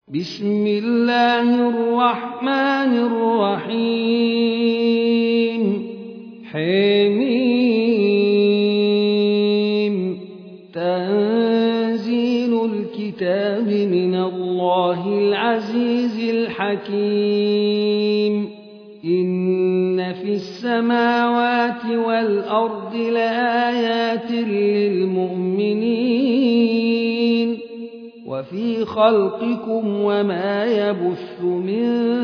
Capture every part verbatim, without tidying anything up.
بسم الله الرحمن الرحيم حميم تنزيل الكتاب من الله العزيز الحكيم إن في السماوات والأرض لآيات للمؤمنين وفي خلقكم وما يبث من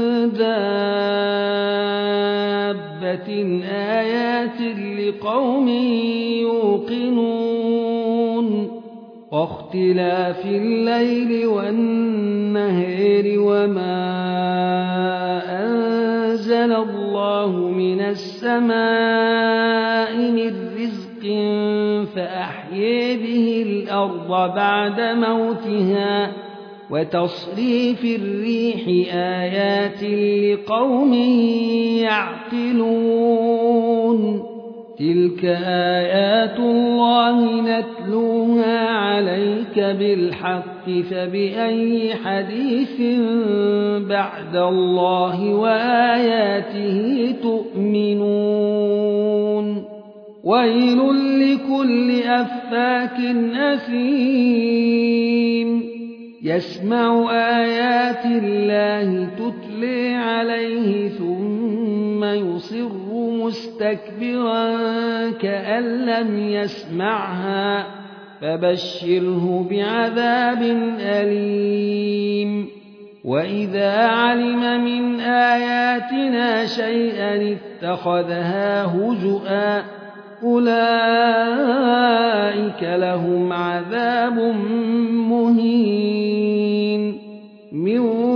دابة آيات لقوم يوقنون واختلاف الليل والنهار وما أنزل الله من السماء من رزق فأحيي به الأرض بعد موتها وتصريف الريح آيات لقوم يعقلون تلك آيات الله نتلوها عليك بالحق فبأي حديث بعد الله وآياته تؤمنون ويل لكل أفاك أثيم يسمع آيات الله تتلى عليه ثم يصر مستكبرا كأن لم يسمعها فبشره بعذاب أليم وإذا علم من آياتنا شيئا اتخذها هزؤا أولئك لهم عذاب مهين من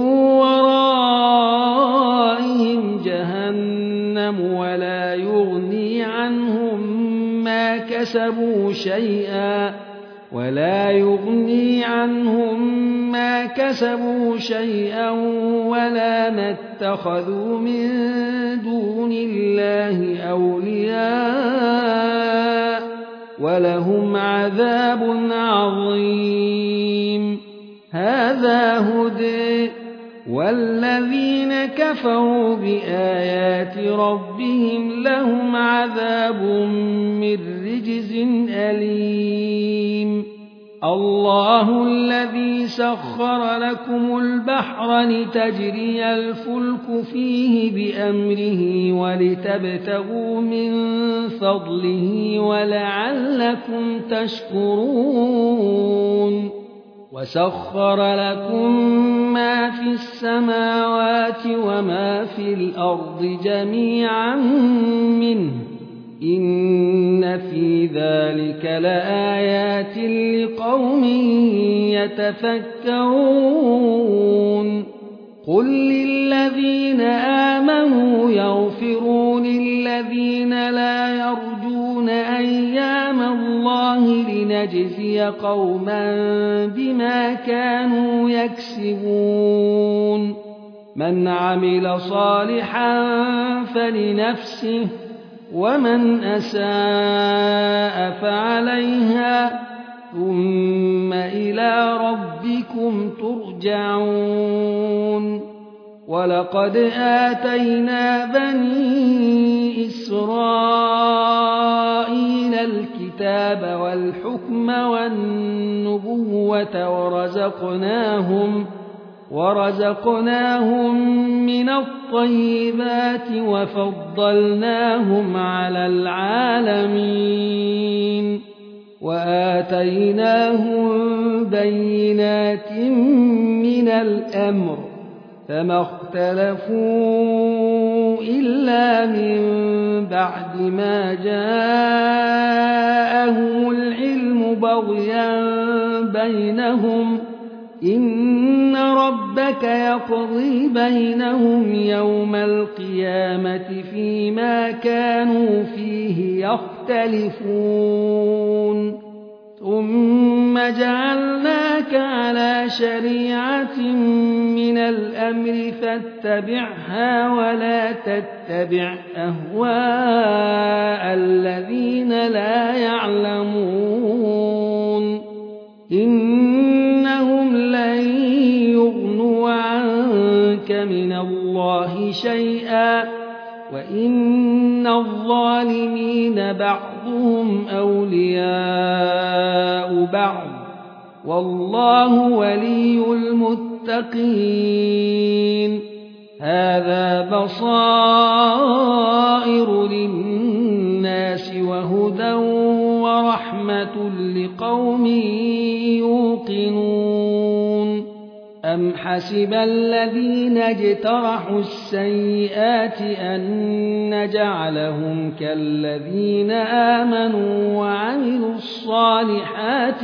ورائهم جهنم ولا يغني عنهم ما كسبوا شيئا ولا يغني عنهم ما كسبوا شيئا ولا ما اتخذوا من دون الله أولياء ولهم عذاب عظيم هذا هدى والذين كفروا بآيات ربهم لهم عذاب من رجز أليم الله الذي سخر لكم البحر لتجري الفلك فيه بأمره ولتبتغوا من فضله ولعلكم تشكرون وسخر لكم ما في السماوات وما في الأرض جميعا منه إن في ذلك لآيات لقوم يتفكرون قل للذين آمنوا يغفروا للذين لا يرجون أيام الله لنجزي قوما بما كانوا يكسبون من عمل صالحا فلنفسه ومن أساء فعليها ثم إلى ربكم ترجعون ولقد آتينا بني إسرائيل الكتاب والحكم والنبوة ورزقناهم ورزقناهم من الطيبات وفضلناهم على العالمين وآتيناهم بينات من الأمر فما اختلفوا إلا من بعد ما جاءهم العلم بغيا بينهم إن ربك يقضي بينهم يوم القيامة فيما كانوا فيه يختلفون ثم جعلناك على شريعة من الأمر فاتبعها ولا تتبع أهواء الذين لا يعلمون إنهم لن يغنوا شيئا وإن الظالمين بعضهم أولياء بعض والله ولي المتقين هذا بصائر للناس وهدى ورحمة لقوم يوقنون أم حسب الذين اجترحوا السيئات أن نجعلهم كالذين آمنوا وعملوا الصالحات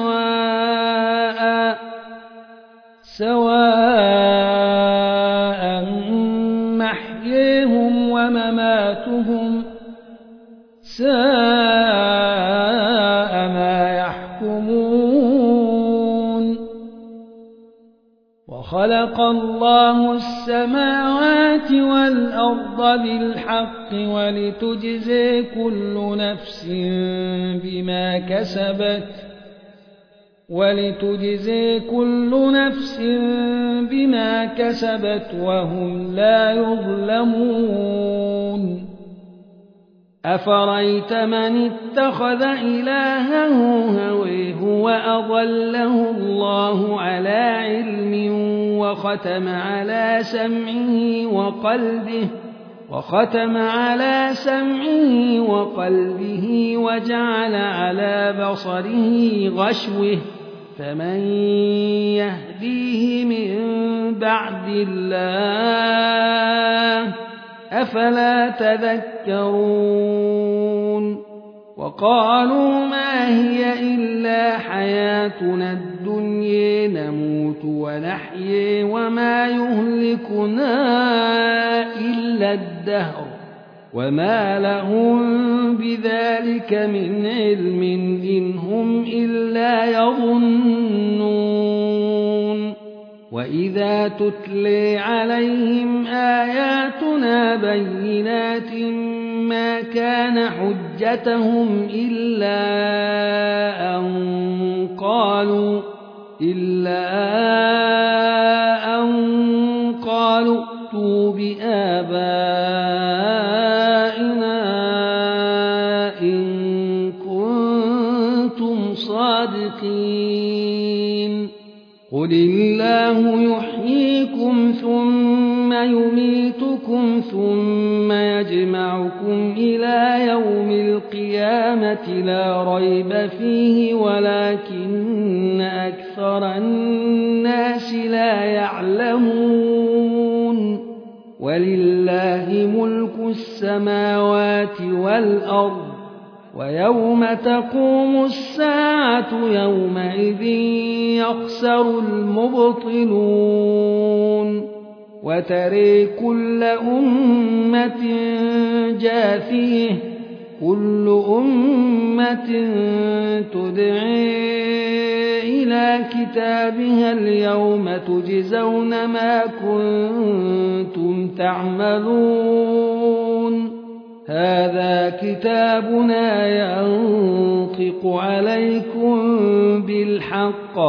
سواء سواء محياهم ومماتهم ساء ما يحكمون وخلق الله السماوات والأرض بالحق ولتجزي كل نفس بما كسبت ولتجزي كل نفس بما كسبت وهم لا يظلمون أفرأيت من اتخذ إلهه هويه وأضله الله على علم وختم على سمعه وقلبه وختم على سمعه وقلبه وجعل على بصره غشوة فمن يهديه من بعد الله أفلا تذكرون وقالوا ما هي إلا حياتنا الدنيا نموت ونحيي وما يهلكنا إلا الدهر وما لهم بذلك من علم إن هم إلا يظنون وإذا تتلي عليهم آياتنا بينات ما كان حجتهم إلا أن قالوا إلا أن قالوا ائتوا بآبائنا إن كنتم صادقين قل الله يحييكم ثم يميتكم ثم يجمعكم إلى يوم القيامة لا ريب فيه ولكن أكثر الناس لا يعلمون ولله ملك السماوات والأرض ويوم تقوم الساعة يومئذ يخسر المبطلون وترى كل أمة جاثية كل أمة تدعي إلى كتابها اليوم تجزون ما كنتم تعملون هذا كتابنا ينطق عليكم بالحق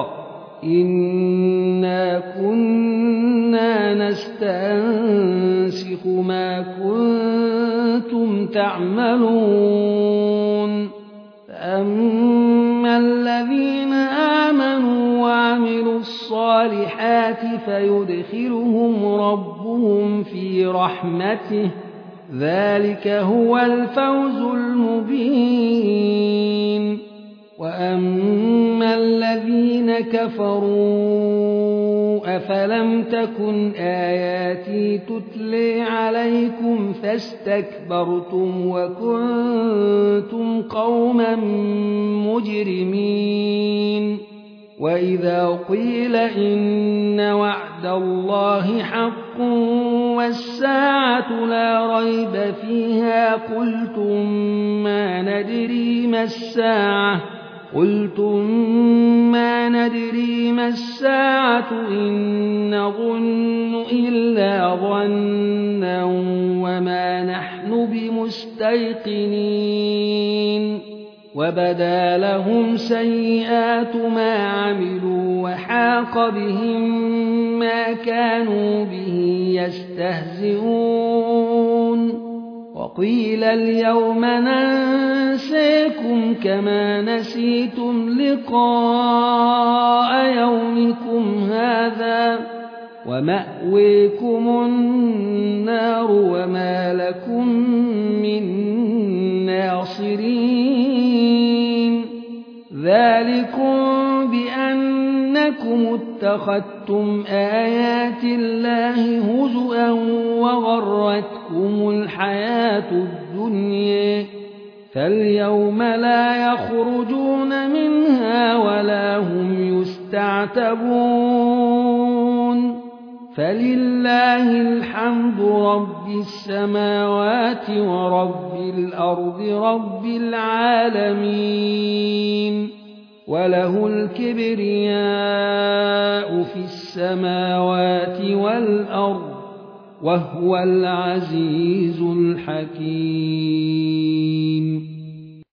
إنا كنا نستنسخ ما كنتم تعملون فأما الذين آمنوا وعملوا الصالحات فيدخلهم ربهم في رحمته ذلك هو الفوز المبين وأما الذين كفروا أفلم تكن آياتي تتلي عليكم فاستكبرتم وكنتم قوما مجرمين وإذا قيل إن وعد الله حق والساعة لا ريب فيها قلتم ما ندري ما الساعة قلتم ما ندري ما الساعة إن نظن إلا ظنا وما نحن بمستيقنين وبدا لهم سيئات ما عملوا وحاق بهم ما كانوا به يستهزئون وقيل اليوم ننساكم كما نسيتم لقاء يومكم هذا ومأويكم النار وما لكم من ناصرين ذلكم بأنكم اتخذتم آيات الله هزؤا وغرتكم الحياة الدنيا فاليوم لا يخرجون منها ولا هم يستعتبون فلله الحمد رب السماوات ورب الأرض رب العالمين وله الكبرياء في السماوات والأرض وهو العزيز الحكيم